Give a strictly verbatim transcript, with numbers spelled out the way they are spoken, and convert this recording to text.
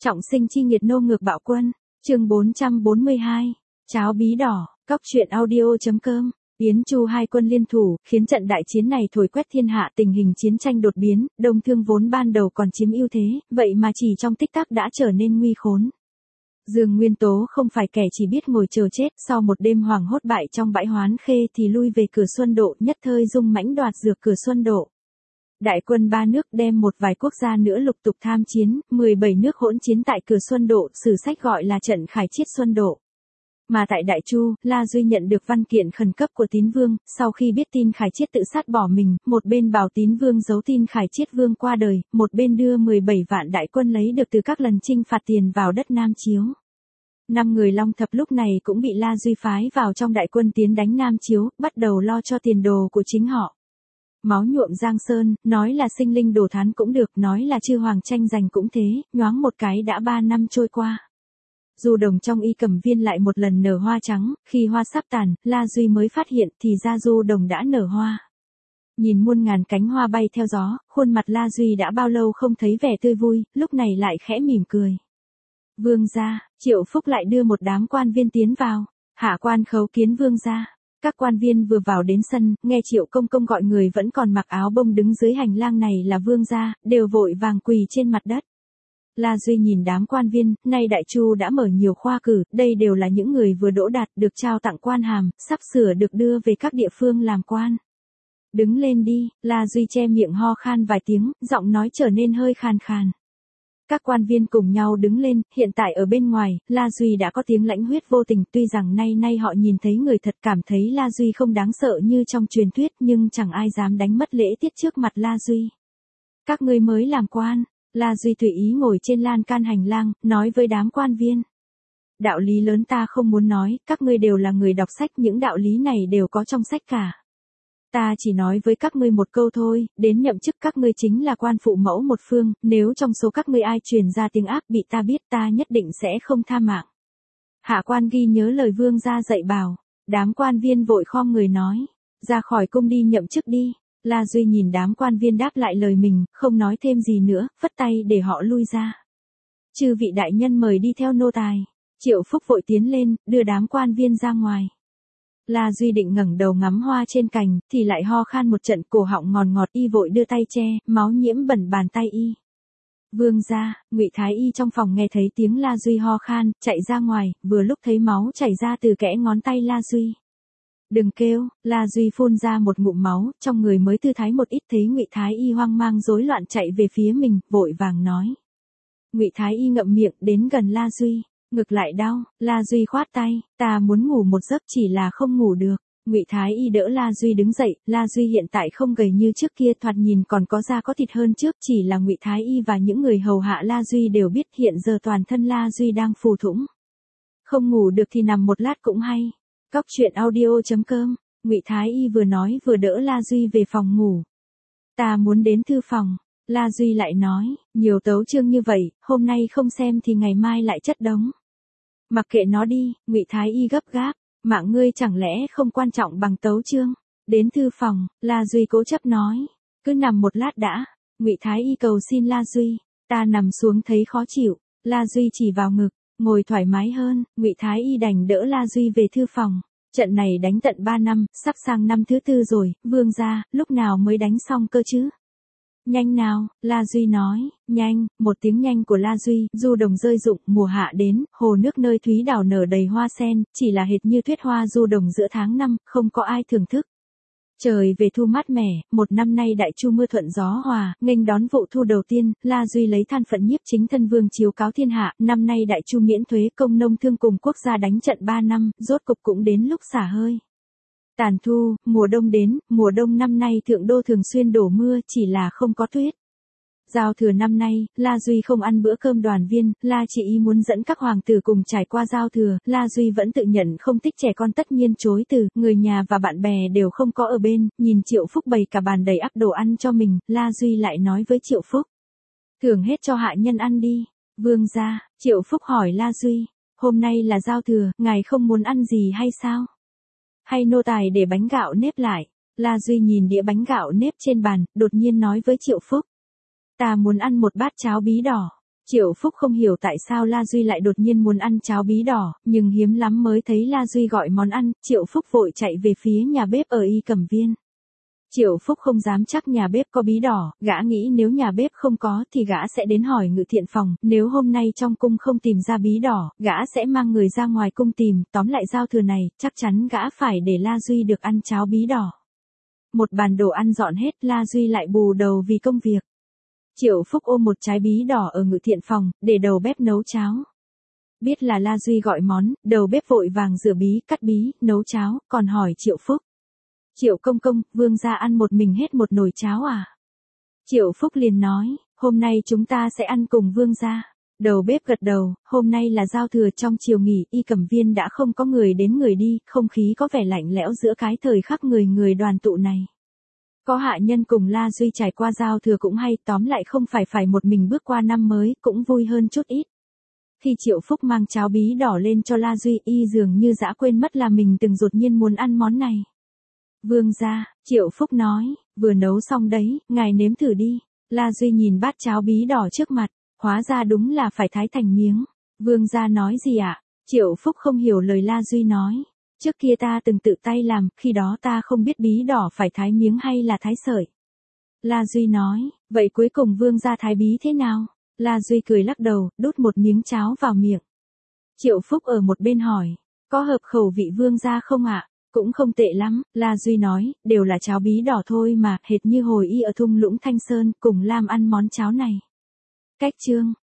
Trọng sinh chi nghiệt nô ngược bạo quân, chương bốn trăm bốn mươi hai, cháo bí đỏ, cóc truyện audio.com, Yến Chu hai quân liên thủ, khiến trận đại chiến này thổi quét thiên hạ, tình hình chiến tranh đột biến, Đông Thương vốn ban đầu còn chiếm ưu thế, vậy mà chỉ trong tích tắc đã trở nên nguy khốn. Dương Nguyên Tố không phải kẻ chỉ biết ngồi chờ chết, sau một đêm hoàng hốt bại trong bãi Hoán Khê thì lui về Cửa Xuân Độ, nhất thời dung mãnh đoạt dược Cửa Xuân Độ. Đại quân ba nước đem một vài quốc gia nữa lục tục tham chiến, mười bảy nước hỗn chiến tại Cửa Xuân Độ, sử sách gọi là trận Khải Chiết Xuân Độ. Mà tại Đại Chu, La Duy nhận được văn kiện khẩn cấp của Tín Vương, sau khi biết tin Khải Chiết tự sát bỏ mình, một bên bảo Tín Vương giấu tin Khải Chiết Vương qua đời, một bên đưa mười bảy vạn đại quân lấy được từ các lần chinh phạt tiền vào đất Nam Chiếu. Năm người Long Thập lúc này cũng bị La Duy phái vào trong đại quân tiến đánh Nam Chiếu, bắt đầu lo cho tiền đồ của chính họ. Máu nhuộm Giang Sơn, nói là sinh linh đổ thán cũng được, nói là chư hoàng tranh giành cũng thế, nhoáng một cái đã ba năm trôi qua. Du đồng trong y cẩm viên lại một lần nở hoa trắng, khi hoa sắp tàn, La Duy mới phát hiện thì ra du đồng đã nở hoa. Nhìn muôn ngàn cánh hoa bay theo gió, khuôn mặt La Duy đã bao lâu không thấy vẻ tươi vui, lúc này lại khẽ mỉm cười. Vương gia, Triệu Phúc lại đưa một đám quan viên tiến vào, hạ quan khấu kiến vương gia. Các quan viên vừa vào đến sân, nghe Triệu Công Công gọi người vẫn còn mặc áo bông đứng dưới hành lang này là vương gia, đều vội vàng quỳ trên mặt đất. La Duy nhìn đám quan viên, nay Đại Chu đã mở nhiều khoa cử, đây đều là những người vừa đỗ đạt, được trao tặng quan hàm, sắp sửa được đưa về các địa phương làm quan. Đứng lên đi, La Duy che miệng ho khan vài tiếng, giọng nói trở nên hơi khàn khàn. Các quan viên cùng nhau đứng lên, hiện tại ở bên ngoài, La Duy đã có tiếng lãnh huyết vô tình, tuy rằng nay nay họ nhìn thấy người thật cảm thấy La Duy không đáng sợ như trong truyền thuyết, nhưng chẳng ai dám đánh mất lễ tiết trước mặt La Duy. Các ngươi mới làm quan, La Duy tùy ý ngồi trên lan can hành lang, nói với đám quan viên. Đạo lý lớn ta không muốn nói, các ngươi đều là người đọc sách, những đạo lý này đều có trong sách cả. Ta chỉ nói với các ngươi một câu thôi, đến nhậm chức các ngươi chính là quan phụ mẫu một phương, nếu trong số các ngươi ai truyền ra tiếng ác bị ta biết ta nhất định sẽ không tha mạng. Hạ quan ghi nhớ lời vương gia dạy bảo, đám quan viên vội khom người nói, ra khỏi cung đi nhậm chức đi. La Duy nhìn đám quan viên đáp lại lời mình, không nói thêm gì nữa, phất tay để họ lui ra. Chư vị đại nhân mời đi theo nô tài. Triệu Phúc vội tiến lên, đưa đám quan viên ra ngoài. La Duy định ngẩng đầu ngắm hoa trên cành, thì lại ho khan một trận, cổ họng ngọt ngọt, y vội đưa tay che, máu nhiễm bẩn bàn tay y. Vương gia, Ngụy Thái Y trong phòng nghe thấy tiếng La Duy ho khan, chạy ra ngoài, vừa lúc thấy máu chảy ra từ kẽ ngón tay La Duy. Đừng kêu, La Duy phun ra một ngụm máu, trong người mới thư thái một ít, thấy Ngụy Thái Y hoang mang rối loạn chạy về phía mình, vội vàng nói. Ngụy Thái Y ngậm miệng, đến gần La Duy. Ngực lại đau, La Duy khoát tay, ta muốn ngủ một giấc chỉ là không ngủ được. Ngụy Thái Y đỡ La Duy đứng dậy, La Duy hiện tại không gầy như trước kia, thoạt nhìn còn có da có thịt hơn trước, chỉ là Ngụy Thái Y và những người hầu hạ La Duy đều biết hiện giờ toàn thân La Duy đang phù thủng. Không ngủ được thì nằm một lát cũng hay. Cóc truyện audio.com, Ngụy Thái Y vừa nói vừa đỡ La Duy về phòng ngủ. Ta muốn đến thư phòng. La Duy lại nói, nhiều tấu chương như vậy, hôm nay không xem thì ngày mai lại chất đống. Mặc kệ nó đi, Ngụy Thái Y gấp gáp, mạng ngươi chẳng lẽ không quan trọng bằng tấu chương. Đến thư phòng, La Duy cố chấp nói, cứ nằm một lát đã. Ngụy Thái Y cầu xin La Duy, ta nằm xuống thấy khó chịu. La Duy chỉ vào ngực, ngồi thoải mái hơn, Ngụy Thái Y đành đỡ La Duy về thư phòng. Trận này đánh tận ba năm, sắp sang năm thứ tư rồi, vương gia, lúc nào mới đánh xong cơ chứ? Nhanh nào, La Duy nói, nhanh, một tiếng nhanh của La Duy, du đồng rơi rụng, mùa hạ đến, hồ nước nơi Thúy Đảo nở đầy hoa sen, chỉ là hệt như tuyết hoa du đồng giữa tháng năm, không có ai thưởng thức. Trời về thu mát mẻ, một năm nay Đại Chu mưa thuận gió hòa, nghênh đón vụ thu đầu tiên, La Duy lấy than phận nhiếp chính thân vương chiếu cáo thiên hạ, năm nay Đại Chu miễn thuế, công nông thương cùng quốc gia đánh trận ba năm, rốt cục cũng đến lúc xả hơi. Tàn thu, mùa đông đến, mùa đông năm nay thượng đô thường xuyên đổ mưa, chỉ là không có tuyết. Giao thừa năm nay, La Duy không ăn bữa cơm đoàn viên, La chỉ ý muốn dẫn các hoàng tử cùng trải qua giao thừa, La Duy vẫn tự nhận không thích trẻ con, tất nhiên chối từ, người nhà và bạn bè đều không có ở bên, nhìn Triệu Phúc bày cả bàn đầy ắp đồ ăn cho mình, La Duy lại nói với Triệu Phúc. Thưởng hết cho hạ nhân ăn đi. Vương gia, Triệu Phúc hỏi La Duy, hôm nay là giao thừa, ngài không muốn ăn gì hay sao? Hay nô tài để bánh gạo nếp lại? La Duy nhìn đĩa bánh gạo nếp trên bàn, đột nhiên nói với Triệu Phúc. Ta muốn ăn một bát cháo bí đỏ. Triệu Phúc không hiểu tại sao La Duy lại đột nhiên muốn ăn cháo bí đỏ, nhưng hiếm lắm mới thấy La Duy gọi món ăn, Triệu Phúc vội chạy về phía nhà bếp ở Y Cẩm Viên. Triệu Phúc không dám chắc nhà bếp có bí đỏ, gã nghĩ nếu nhà bếp không có thì gã sẽ đến hỏi Ngự Thiện Phòng, nếu hôm nay trong cung không tìm ra bí đỏ, gã sẽ mang người ra ngoài cung tìm, tóm lại giao thừa này, chắc chắn gã phải để La Duy được ăn cháo bí đỏ. Một bàn đồ ăn dọn hết, La Duy lại bù đầu vì công việc. Triệu Phúc ôm một trái bí đỏ ở Ngự Thiện Phòng, để đầu bếp nấu cháo. Biết là La Duy gọi món, đầu bếp vội vàng rửa bí, cắt bí, nấu cháo, còn hỏi Triệu Phúc. Triệu công công, vương gia ăn một mình hết một nồi cháo à? Triệu Phúc liền nói, hôm nay chúng ta sẽ ăn cùng vương gia. Đầu bếp gật đầu, hôm nay là giao thừa trong chiều nghỉ, Y Cẩm Viên đã không có người đến người đi, không khí có vẻ lạnh lẽo giữa cái thời khắc người người đoàn tụ này. Có hạ nhân cùng La Duy trải qua giao thừa cũng hay, tóm lại không phải phải một mình bước qua năm mới, cũng vui hơn chút ít. Khi Triệu Phúc mang cháo bí đỏ lên cho La Duy, y dường như dã quên mất là mình từng đột nhiên muốn ăn món này. Vương gia, Triệu Phúc nói, vừa nấu xong đấy, ngài nếm thử đi. La Duy nhìn bát cháo bí đỏ trước mặt, hóa ra đúng là phải thái thành miếng. Vương gia nói gì ạ? Triệu Phúc không hiểu lời La Duy nói. Trước kia ta từng tự tay làm, khi đó ta không biết bí đỏ phải thái miếng hay là thái sợi. La Duy nói, vậy cuối cùng vương gia thái bí thế nào? La Duy cười lắc đầu, đút một miếng cháo vào miệng. Triệu Phúc ở một bên hỏi, có hợp khẩu vị vương gia không ạ? Cũng không tệ lắm, La Duy nói, đều là cháo bí đỏ thôi mà, hệt như hồi y ở thung lũng Thanh Sơn, cùng Lam ăn món cháo này. Cách chương